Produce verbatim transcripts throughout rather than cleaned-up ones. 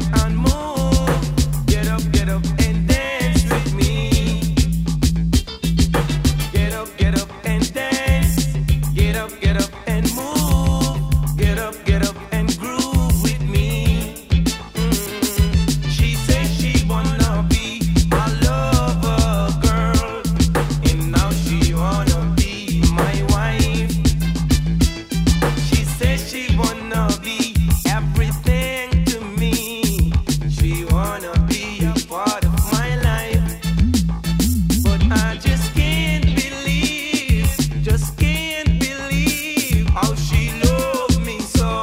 and move. Get up, get up and dance with me. Get up, get up and dance. Get up, get up and move. Get up, get up and groove with me. Mm. She says she wanna be my lover girl, and now she wanna be my wife. She says she wanna be everything to me. She wanna be a part of my life. But I just can't believe, just can't believe how she loved me so.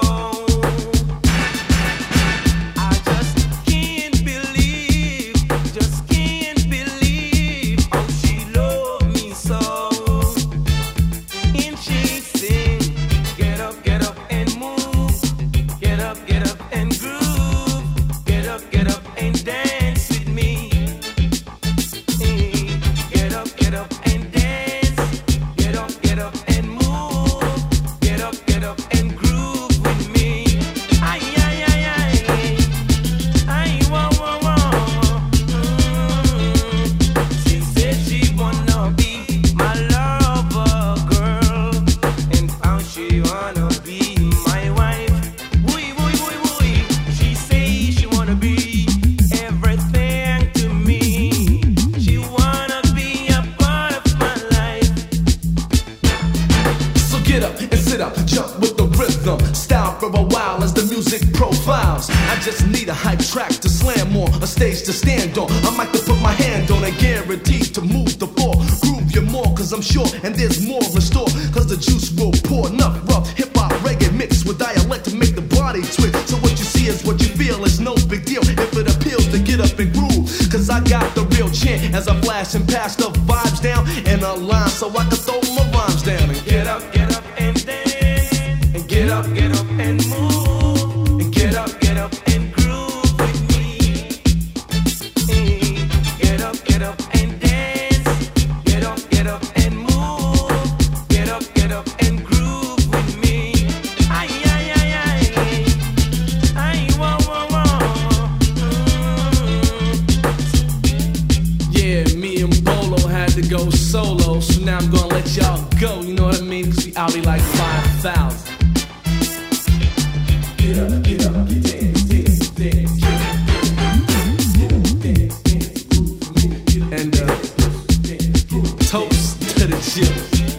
I just can't believe, just can't believe how she loved me so. And she sing, get up, get up and move. Get up, get up and groove. Get up, get up and dance with me. Eh, Get up, get up and dance. Get up, get up and move. Get up, get up and groove with me. Ay, ay, ay, ay. Ay, whoa, whoa, whoa. Mm. She said she wanna be my lover girl, and how she wanna be my wife. Woo, woo, woo, woo. She say she wanna be everything to me. She wanna be a part of my life. So get up and sit up, jump with the rhythm. Style for a while as the music profiles. I just need a hype track to slam on, a stage to stand on. I might have put my hand on and guaranteed to move the floor. Groove you more, cause I'm sure, and there's more in store. Cause the juice will pour, enough rough hip-hop reggae mixed with dialect to make the body twitch. So what you see is what you feel, it's no big deal if it appeals to get up and groove. Cause I got the real chant as I flash and pass the vibes down in a line so I can throw my rhymes down and Get up, get up and dance. And get up, get up and move. And get up, get up and groove with me. Eh, Get up, get up and dance. Get up, get up and move. Get up, get up and groove with me. Ay, ay, ay, ay. Ay, whoa, whoa, whoa. Mm. yeah, me and Bolo had to go solo, so now I'm gonna let y'all go, you know what I mean? Cause we out here like five thousand. Get up, get up, get dance, dance, dance, get up, get up, dance, dance, groove for me, get up, and uh, toast to the chill.